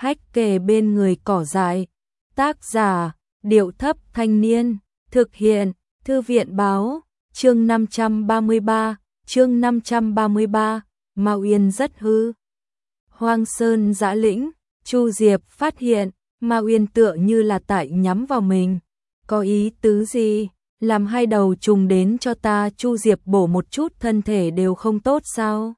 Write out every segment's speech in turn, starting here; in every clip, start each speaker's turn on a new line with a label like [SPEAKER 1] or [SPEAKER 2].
[SPEAKER 1] hách kề bên người cỏ dại. Tác giả, Điệu Thấp Thanh Niên. Thực hiện, Thư viện Báo. Chương 533, chương 533, Mao Uyên rất hư. Hoang Sơn Dã Lĩnh, Chu Diệp phát hiện, Mao Uyên tựa như là tại nhắm vào mình. Có ý tứ gì? Làm hai đầu trùng đến cho ta. Chu Diệp bổ một chút thân thể đều không tốt sao?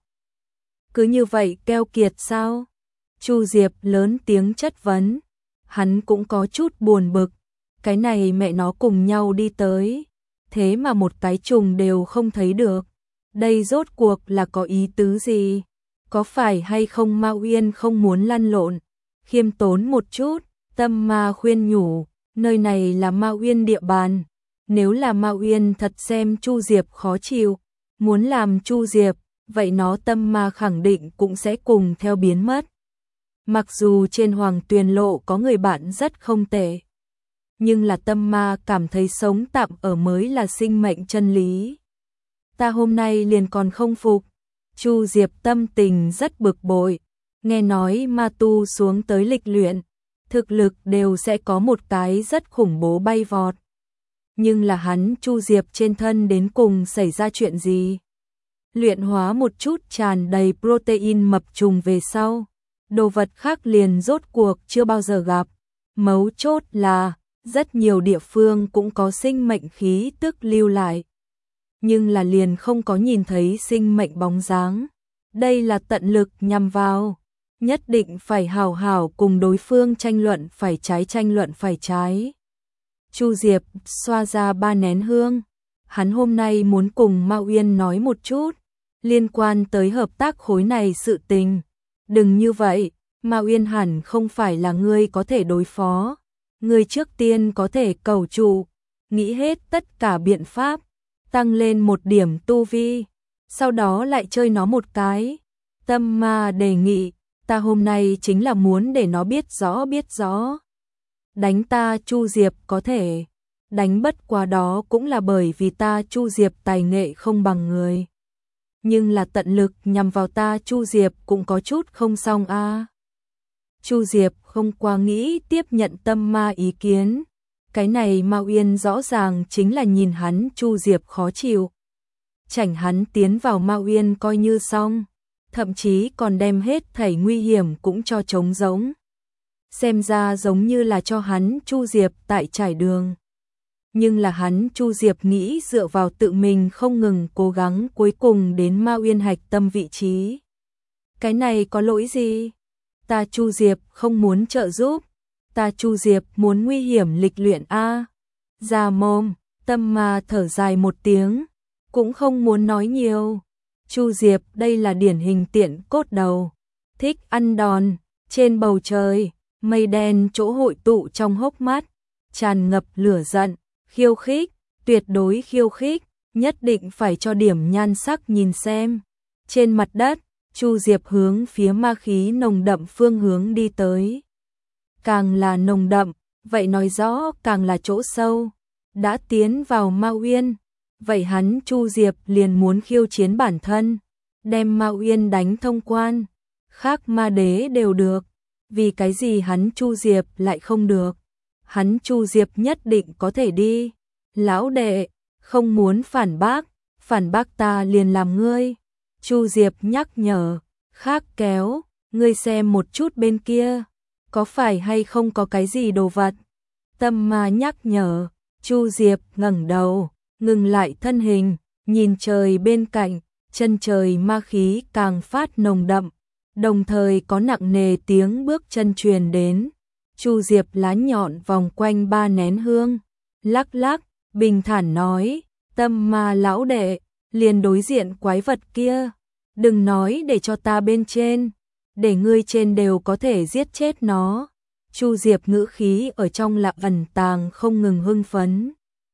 [SPEAKER 1] Cứ như vậy keo kiệt sao? Chu Diệp lớn tiếng chất vấn. Hắn cũng có chút buồn bực. Cái này mẹ nó cùng nhau đi tới, thế mà một cái trùng đều không thấy được. Đây rốt cuộc là có ý tứ gì? Có phải hay không Mao Uyên không muốn lăn lộn? Khiêm tốn một chút, Tâm Ma khuyên nhủ, nơi này là Mao Uyên địa bàn. Nếu là Mao Uyên thật xem Chu Diệp khó chịu, muốn làm Chu Diệp, vậy nó Tâm Ma khẳng định cũng sẽ cùng theo biến mất. Mặc dù trên Hoàng Tuyền Lộ có người bạn rất không tệ, nhưng là Tâm Ma cảm thấy sống tạm ở mới là sinh mệnh chân lý. Ta hôm nay liền còn không phục. Chu Diệp tâm tình rất bực bội, nghe nói ma tu xuống tới lịch luyện, thực lực đều sẽ có một cái rất khủng bố bay vọt. Nhưng là hắn Chu Diệp trên thân đến cùng xảy ra chuyện gì? Luyện hóa một chút tràn đầy protein mập trùng về sau, đồ vật khác liền rốt cuộc chưa bao giờ gặp. Mấu chốt là rất nhiều địa phương cũng có sinh mệnh khí tức lưu lại, nhưng là liền không có nhìn thấy sinh mệnh bóng dáng. Đây là tận lực nhằm vào, nhất định phải hào hào cùng đối phương tranh luận phải trái. Chu Diệp xoa ra 3 nén hương, hắn hôm nay muốn cùng Mao Uyên nói một chút liên quan tới hợp tác khối này sự tình. Đừng như vậy, Mao Uyên hẳn không phải là ngươi có thể đối phó. Ngươi trước tiên có thể cầu trụ, nghĩ hết tất cả biện pháp, tăng lên một điểm tu vi, sau đó lại chơi nó một cái. Tâm Ma đề nghị, ta hôm nay chính là muốn để nó biết rõ. Đánh ta Chu Diệp có thể, đánh bất quá đó cũng là bởi vì ta Chu Diệp tài nghệ không bằng người. Nhưng là tận lực nhằm vào ta Chu Diệp cũng có chút không xong a. Chu Diệp không qua nghĩ tiếp nhận Tâm Ma ý kiến. Cái này Mao Uyên rõ ràng chính là nhìn hắn Chu Diệp khó chịu. Chảnh hắn tiến vào Mao Uyên coi như xong, thậm chí còn đem hết thảy nguy hiểm cũng cho trống rỗng. Xem ra giống như là cho hắn Chu Diệp tại trải đường. Nhưng là hắn Chu Diệp nghĩ dựa vào tự mình không ngừng cố gắng cuối cùng đến Mao Uyên hạch tâm vị trí. Cái này có lỗi gì? Ta Chu Diệp không muốn trợ giúp, ta Chu Diệp muốn nguy hiểm lịch luyện a. Ra mồm, Tâm Ma thở dài một tiếng, cũng không muốn nói nhiều. Chu Diệp đây là điển hình tiện cốt đầu, thích ăn đòn. Trên bầu trời, mây đen chỗ hội tụ trong hốc mắt, tràn ngập lửa giận, khiêu khích, tuyệt đối khiêu khích, nhất định phải cho điểm nhan sắc nhìn xem. Trên mặt đất, Chu Diệp hướng phía ma khí nồng đậm phương hướng đi tới. Càng là nồng đậm, vậy nói rõ càng là chỗ sâu. Đã tiến vào Mao Uyên, vậy hắn Chu Diệp liền muốn khiêu chiến bản thân, đem Mao Uyên đánh thông quan. Khác ma đế đều được, vì cái gì hắn Chu Diệp lại không được? Hắn Chu Diệp nhất định có thể đi. Lão đệ, không muốn phản bác ta liền làm ngươi. Chu Diệp nhắc nhở, khác kéo, ngươi xem một chút bên kia, có phải hay không có cái gì đồ vật? Tâm Ma nhắc nhở. Chu Diệp ngẩng đầu, ngừng lại thân hình, nhìn trời bên cạnh, chân trời ma khí càng phát nồng đậm, đồng thời có nặng nề tiếng bước chân truyền đến. Chu Diệp lá nhọn vòng quanh 3 nén hương, lắc lắc, bình thản nói, Tâm Ma lão đệ, liền đối diện quái vật kia, đừng nói để cho ta bên trên, để ngươi trên đều có thể giết chết nó. Chu Diệp ngữ khí ở trong là ẩn tàng không ngừng hưng phấn.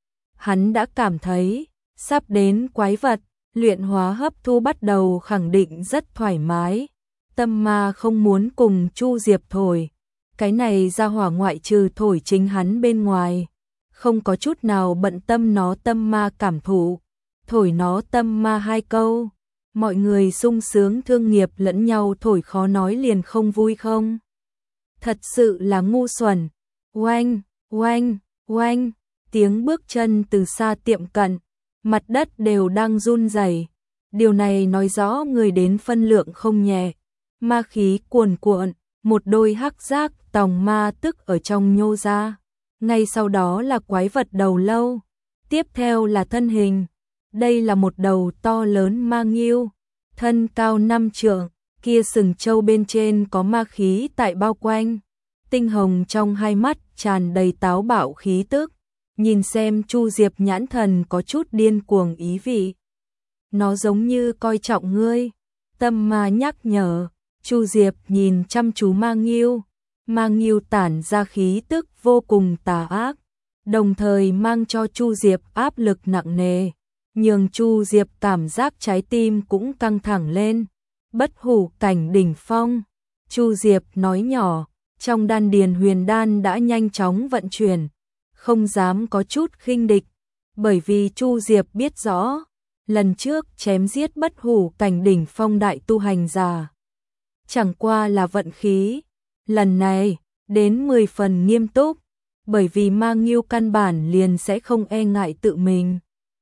[SPEAKER 1] Hắn đã cảm thấy, sắp đến quái vật, luyện hóa hấp thu bắt đầu khẳng định rất thoải mái. Tâm Ma không muốn cùng Chu Diệp thổi. Cái này ra hỏa ngoại trừ thổi chính hắn bên ngoài, không có chút nào bận tâm nó Tâm Ma cảm thụ. Thổi nó Tâm Ma 2 câu, mọi người sung sướng thương nghiệp lẫn nhau thổi khó nói liền không vui không? thật sự là ngu xuẩn. Oanh, oanh, oanh, tiếng bước chân từ xa tiệm cận, mặt đất đều đang run rẩy. Điều này nói rõ người đến phân lượng không nhẹ. Ma khí cuồn cuộn, một đôi hắc giác tòng ma tức ở trong nhô ra. Ngay sau đó là quái vật đầu lâu, tiếp theo là thân hình. Đây là một đầu to lớn ma nghiêu, thân cao 5 trượng, kia sừng trâu bên trên có ma khí tại bao quanh. Tinh hồng trong hai mắt tràn đầy táo bạo khí tức. Nhìn xem Chu Diệp nhãn thần có chút điên cuồng ý vị. Nó giống như coi trọng ngươi. Tâm ma nhắc nhở. Chu Diệp nhìn chăm chú ma nghiêu. Ma nghiêu tản ra khí tức vô cùng tà ác, đồng thời mang cho Chu Diệp áp lực nặng nề, nhường Chu Diệp cảm giác trái tim cũng căng thẳng lên. Bất hủ cảnh đỉnh phong. Chu Diệp nói nhỏ, trong đan điền huyền đan đã nhanh chóng vận chuyển, không dám có chút khinh địch, bởi vì Chu Diệp biết rõ, lần trước chém giết bất hủ cảnh đỉnh phong đại tu hành giả chẳng qua là vận khí, lần này đến 10 phần nghiêm túc, bởi vì ma nghiêu căn bản liền sẽ không e ngại tự mình,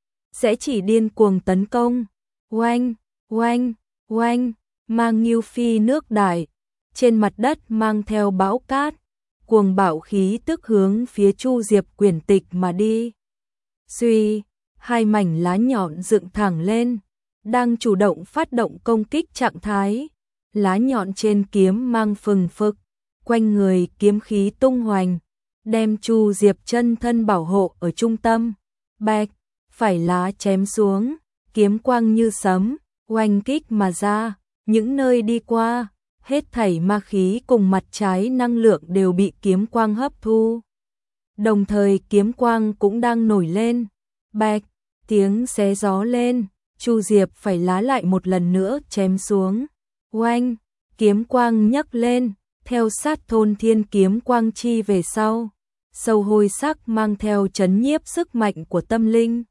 [SPEAKER 1] sẽ chỉ điên cuồng tấn công. Oanh, oanh, oanh, ma nghiêu phi nước đại, trên mặt đất mang theo bão cát, cuồng bạo khí tức hướng phía Chu Diệp quyển tịch mà đi. Suy, hai mảnh lá nhọn dựng thẳng lên, đang chủ động phát động công kích trạng thái. Lá nhọn trên kiếm mang phừng phực, quanh người kiếm khí tung hoành, đem Chu Diệp chân thân bảo hộ ở trung tâm. Bạch, phải lá chém xuống, kiếm quang như sấm, oanh kích mà ra, những nơi đi qua, hết thảy ma khí cùng mặt trái năng lượng đều bị kiếm quang hấp thu. Đồng thời kiếm quang cũng đang nổi lên. Bạch, tiếng xé gió lên, Chu Diệp phải lá lại một lần nữa chém xuống. Oanh, kiếm quang nhấc lên, theo sát thôn thiên kiếm quang chi về sau. Sâu hôi sắc mang theo chấn nhiếp sức mạnh của tâm linh.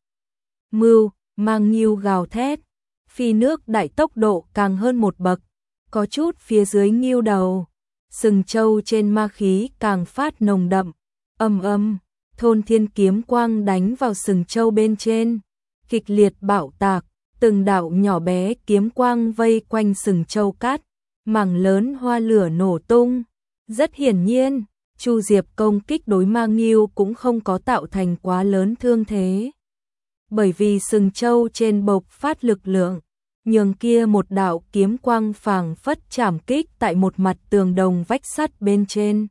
[SPEAKER 1] Mưu, mang nghiêu gào thét, phi nước đại tốc độ càng hơn một bậc, có chút phía dưới nghiêu đầu. Sừng trâu trên ma khí càng phát nồng đậm, ầm ầm, thôn thiên kiếm quang đánh vào sừng trâu bên trên, kịch liệt bạo tạc, từng đạo nhỏ bé kiếm quang vây quanh sừng trâu cát, mảng lớn hoa lửa nổ tung. Rất hiển nhiên, Chu Diệp công kích đối ma nghiêu cũng không có tạo thành quá lớn thương thế, bởi vì sừng trâu trên bộc phát lực lượng, nhường kia một đạo kiếm quang phảng phất chạm kích tại một mặt tường đồng vách sắt bên trên.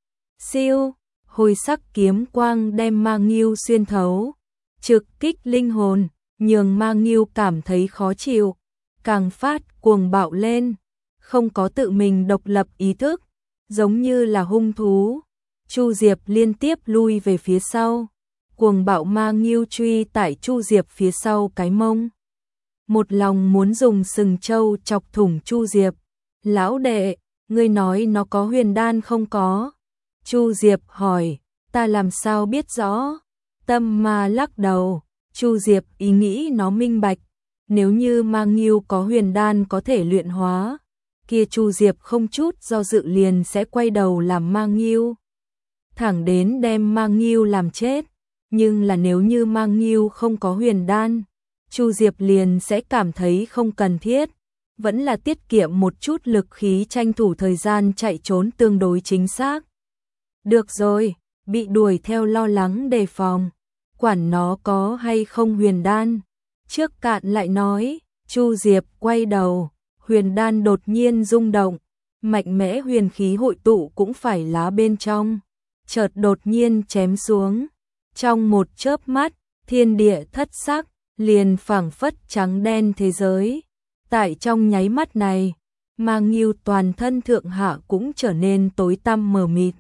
[SPEAKER 1] Siêu, hồi sắc kiếm quang đem ma nghiêu xuyên thấu, trực kích linh hồn, nhường ma nghiêu cảm thấy khó chịu, càng phát cuồng bạo lên, không có tự mình độc lập ý thức, giống như là hung thú. Chu Diệp liên tiếp lui về phía sau, cuồng bạo ma nghiêu truy tại Chu Diệp phía sau cái mông. Một lòng muốn dùng sừng trâu chọc thủng Chu Diệp. Lão đệ, ngươi nói nó có huyền đan không có? Chu Diệp hỏi, ta làm sao biết rõ? Tâm ma lắc đầu, Chu Diệp ý nghĩ nó minh bạch, nếu như ma nghiêu có huyền đan có thể luyện hóa, kia Chu Diệp không chút do dự liền sẽ quay đầu làm ma nghiêu, thẳng đến đem ma nghiêu làm chết. Nhưng là nếu như ma nghiêu không có huyền đan, Chu Diệp liền sẽ cảm thấy không cần thiết, vẫn là tiết kiệm một chút lực khí tranh thủ thời gian chạy trốn tương đối chính xác. Được rồi, bị đuổi theo lo lắng đề phòng, quản nó có hay không huyền đan. Trước cạn lại nói, Chu Diệp quay đầu, huyền đan đột nhiên rung động, mạnh mẽ huyền khí hội tụ cũng phải lá bên trong, chợt đột nhiên chém xuống. Trong một chớp mắt, thiên địa thất sắc, liền phảng phất trắng đen thế giới. Tại trong nháy mắt này, ma nghiêu toàn thân thượng hạ cũng trở nên tối tăm mờ mịt,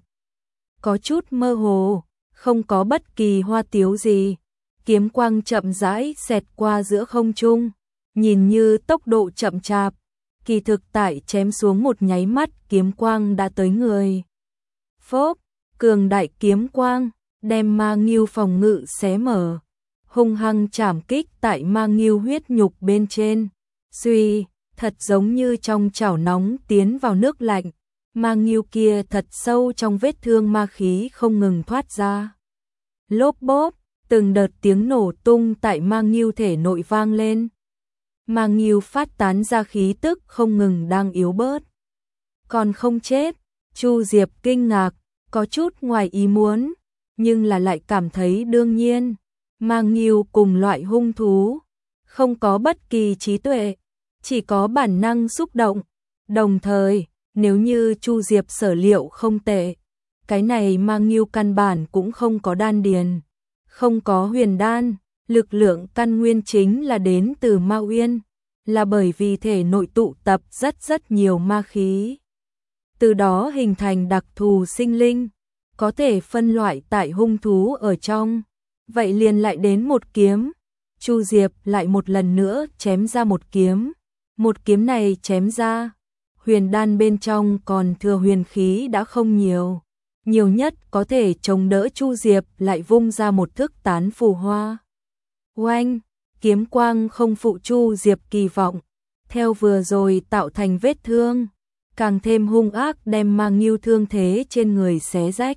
[SPEAKER 1] có chút mơ hồ, không có bất kỳ hoa tiếu gì. Kiếm quang chậm rãi xẹt qua giữa không trung, nhìn như tốc độ chậm chạp, kỳ thực tại chém xuống một nháy mắt kiếm quang đã tới người. Phốp, cường đại kiếm quang đem ma nghiêu phòng ngự xé mở, hung hăng chạm kích tại ma nghiêu huyết nhục bên trên. Suy, thật giống như trong chảo nóng tiến vào nước lạnh, Ma Ngưu kia thật sâu trong vết thương ma khí không ngừng thoát ra. Lốp bốp, từng đợt tiếng nổ tung tại Ma Ngưu thể nội vang lên. Ma Ngưu phát tán ra khí tức không ngừng đang yếu bớt. Còn không chết, Chu Diệp kinh ngạc, có chút ngoài ý muốn, nhưng là lại cảm thấy đương nhiên. Ma Ngưu cùng loại hung thú, không có bất kỳ trí tuệ, chỉ có bản năng xúc động. Đồng thời, nếu như Chu Diệp sở liệu không tệ, cái này Ma Ngưu căn bản cũng không có đan điền, không có huyền đan, lực lượng căn nguyên chính là đến từ Ma Uyên, là bởi vì thể nội tụ tập rất nhiều ma khí. Từ đó hình thành đặc thù sinh linh, có thể phân loại tại hung thú ở trong. Vậy liền lại đến một kiếm, Chu Diệp lại một lần nữa chém ra một kiếm. Một kiếm này chém ra, huyền đan bên trong còn thừa huyền khí đã không nhiều. Nhiều nhất có thể chống đỡ Chu Diệp lại vung ra một thức tán phù hoa. Oanh, kiếm quang không phụ Chu Diệp kỳ vọng, theo vừa rồi tạo thành vết thương, càng thêm hung ác đem Ma Ngưu thương thế trên người xé rách.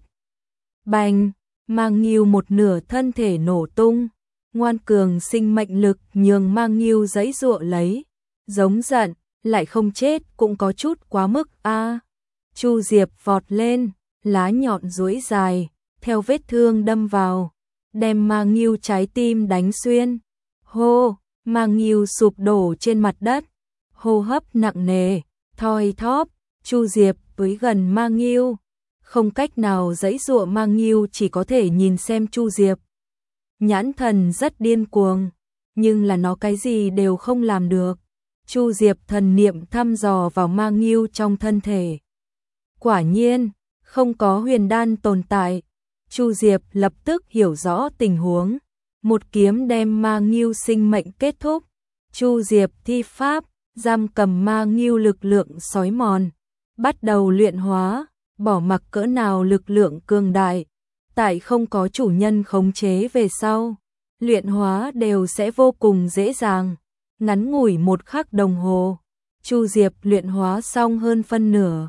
[SPEAKER 1] Bành, Ma Ngưu một nửa thân thể nổ tung, ngoan cường sinh mệnh lực nhường Ma Ngưu giãy giụa lấy, giống giận, lại không chết cũng có chút quá mức a. Chu Diệp vọt lên, lá nhọn duỗi dài, theo vết thương đâm vào, đem Ma Ngưu trái tim đánh xuyên. Hô, Ma Ngưu sụp đổ trên mặt đất, hô hấp nặng nề, thoi thóp. Chu Diệp với gần Ma Ngưu, không cách nào giãy giụa. Ma Ngưu chỉ có thể nhìn xem Chu Diệp. Nhãn thần rất điên cuồng, nhưng là nó cái gì đều không làm được. Chu Diệp thần niệm thăm dò vào Ma Ngưu trong thân thể. Quả nhiên, không có huyền đan tồn tại. Chu Diệp lập tức hiểu rõ tình huống, một kiếm đem Ma Ngưu sinh mệnh kết thúc. Chu Diệp thi pháp, giam cầm Ma Ngưu lực lượng sói mòn, bắt đầu luyện hóa, bỏ mặc cỡ nào lực lượng cường đại, tại không có chủ nhân khống chế về sau, luyện hóa đều sẽ vô cùng dễ dàng. Ngắn ngủi 1 khắc đồng hồ, Chu Diệp luyện hóa xong hơn phân nửa,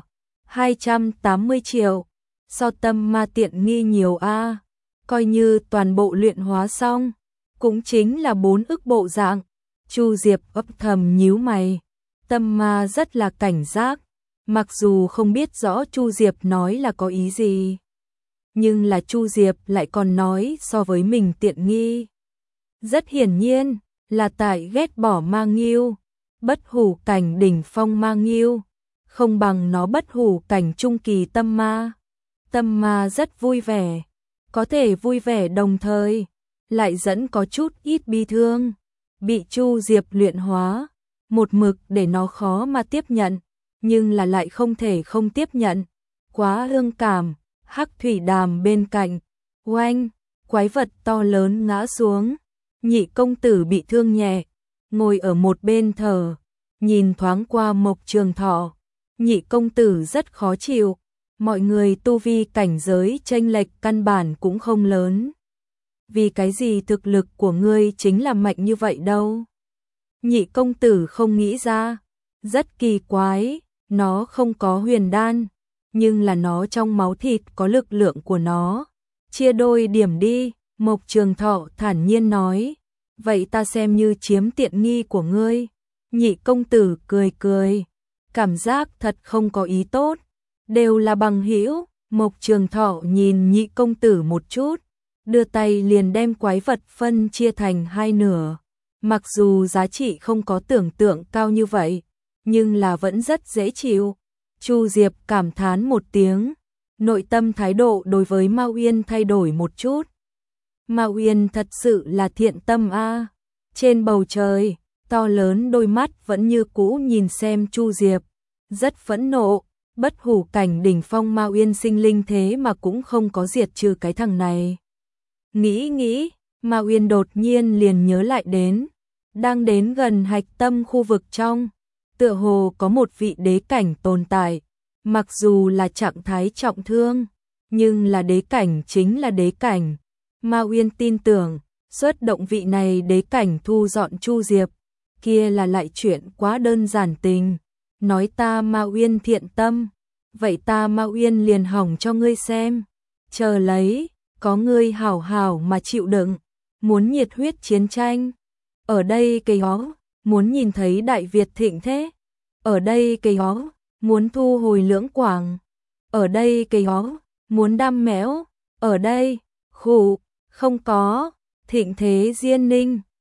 [SPEAKER 1] 280 triệu, so tâm ma tiện nghi nhiều a. Coi như toàn bộ luyện hóa xong, cũng chính là 4 ức bộ dạng. Chu Diệp ấp thầm nhíu mày, tâm ma rất là cảnh giác, mặc dù không biết rõ Chu Diệp nói là có ý gì, nhưng là Chu Diệp lại còn nói so với mình tiện nghi. Rất hiển nhiên là tại ghét bỏ Ma Ngưu, bất hủ cảnh đỉnh phong Ma Ngưu, không bằng nó bất hủ cảnh trung kỳ tâm ma. Tâm ma rất vui vẻ, có thể vui vẻ đồng thời, lại dẫn có chút ít bi thương, bị Chu Diệp luyện hóa, một mực để nó khó mà tiếp nhận, nhưng là lại không thể không tiếp nhận, quá hương cảm. Hắc thủy đàm bên cạnh, oanh, quái vật to lớn ngã xuống, Nhị công tử bị thương nhẹ, ngồi ở một bên thở, nhìn thoáng qua Mộc Trường Thọ. Nhị công tử rất khó chịu, mọi người tu vi cảnh giới chênh lệch căn bản cũng không lớn. Vì cái gì thực lực của ngươi chính là mạnh như vậy đâu? Nhị công tử không nghĩ ra, rất kỳ quái, nó không có huyền đan, nhưng là nó trong máu thịt có lực lượng của nó. Chia đôi điểm đi, Mộc Trường Thọ thản nhiên nói, vậy ta xem như chiếm tiện nghi của ngươi. Nhị công tử cười cười, cảm giác thật không có ý tốt, đều là bằng hữu. Mộc Trường Thọ nhìn nhị công tử một chút, đưa tay liền đem quái vật phân chia thành 2 nửa. Mặc dù giá trị không có tưởng tượng cao như vậy, nhưng là vẫn rất dễ chịu. Chu Diệp cảm thán một tiếng, nội tâm thái độ đối với Ma Uyên thay đổi một chút. Ma Uyên thật sự là thiện tâm a. Trên bầu trời, to lớn đôi mắt vẫn như cũ nhìn xem Chu Diệp, rất phẫn nộ, bất hủ cảnh đỉnh phong Ma Uyên sinh linh thế mà cũng không có diệt trừ cái thằng này. Nghĩ, Ma Uyên đột nhiên liền nhớ lại đến, đang đến gần hạch tâm khu vực trong, tựa hồ có một vị đế cảnh tồn tại, mặc dù là trạng thái trọng thương, nhưng là đế cảnh chính là đế cảnh. Ma Uyên tin tưởng, xuất động vị này đế cảnh thu dọn Chu Diệp, kia là lại chuyện quá đơn giản tình. Nói ta Ma Uyên thiện tâm, vậy ta Mao Uyên liền hỏng cho ngươi xem. Chờ lấy, có ngươi hảo hảo mà chịu đựng, muốn nhiệt huyết chiến tranh. Ở đây cây ó, muốn nhìn thấy Đại Việt thịnh thế. Ở đây cây ó, muốn thu hồi Lưỡng Quảng. Ở đây cây ó, muốn đam mẽo. Ở đây, khụ, không có, thịnh thế Diên Ninh.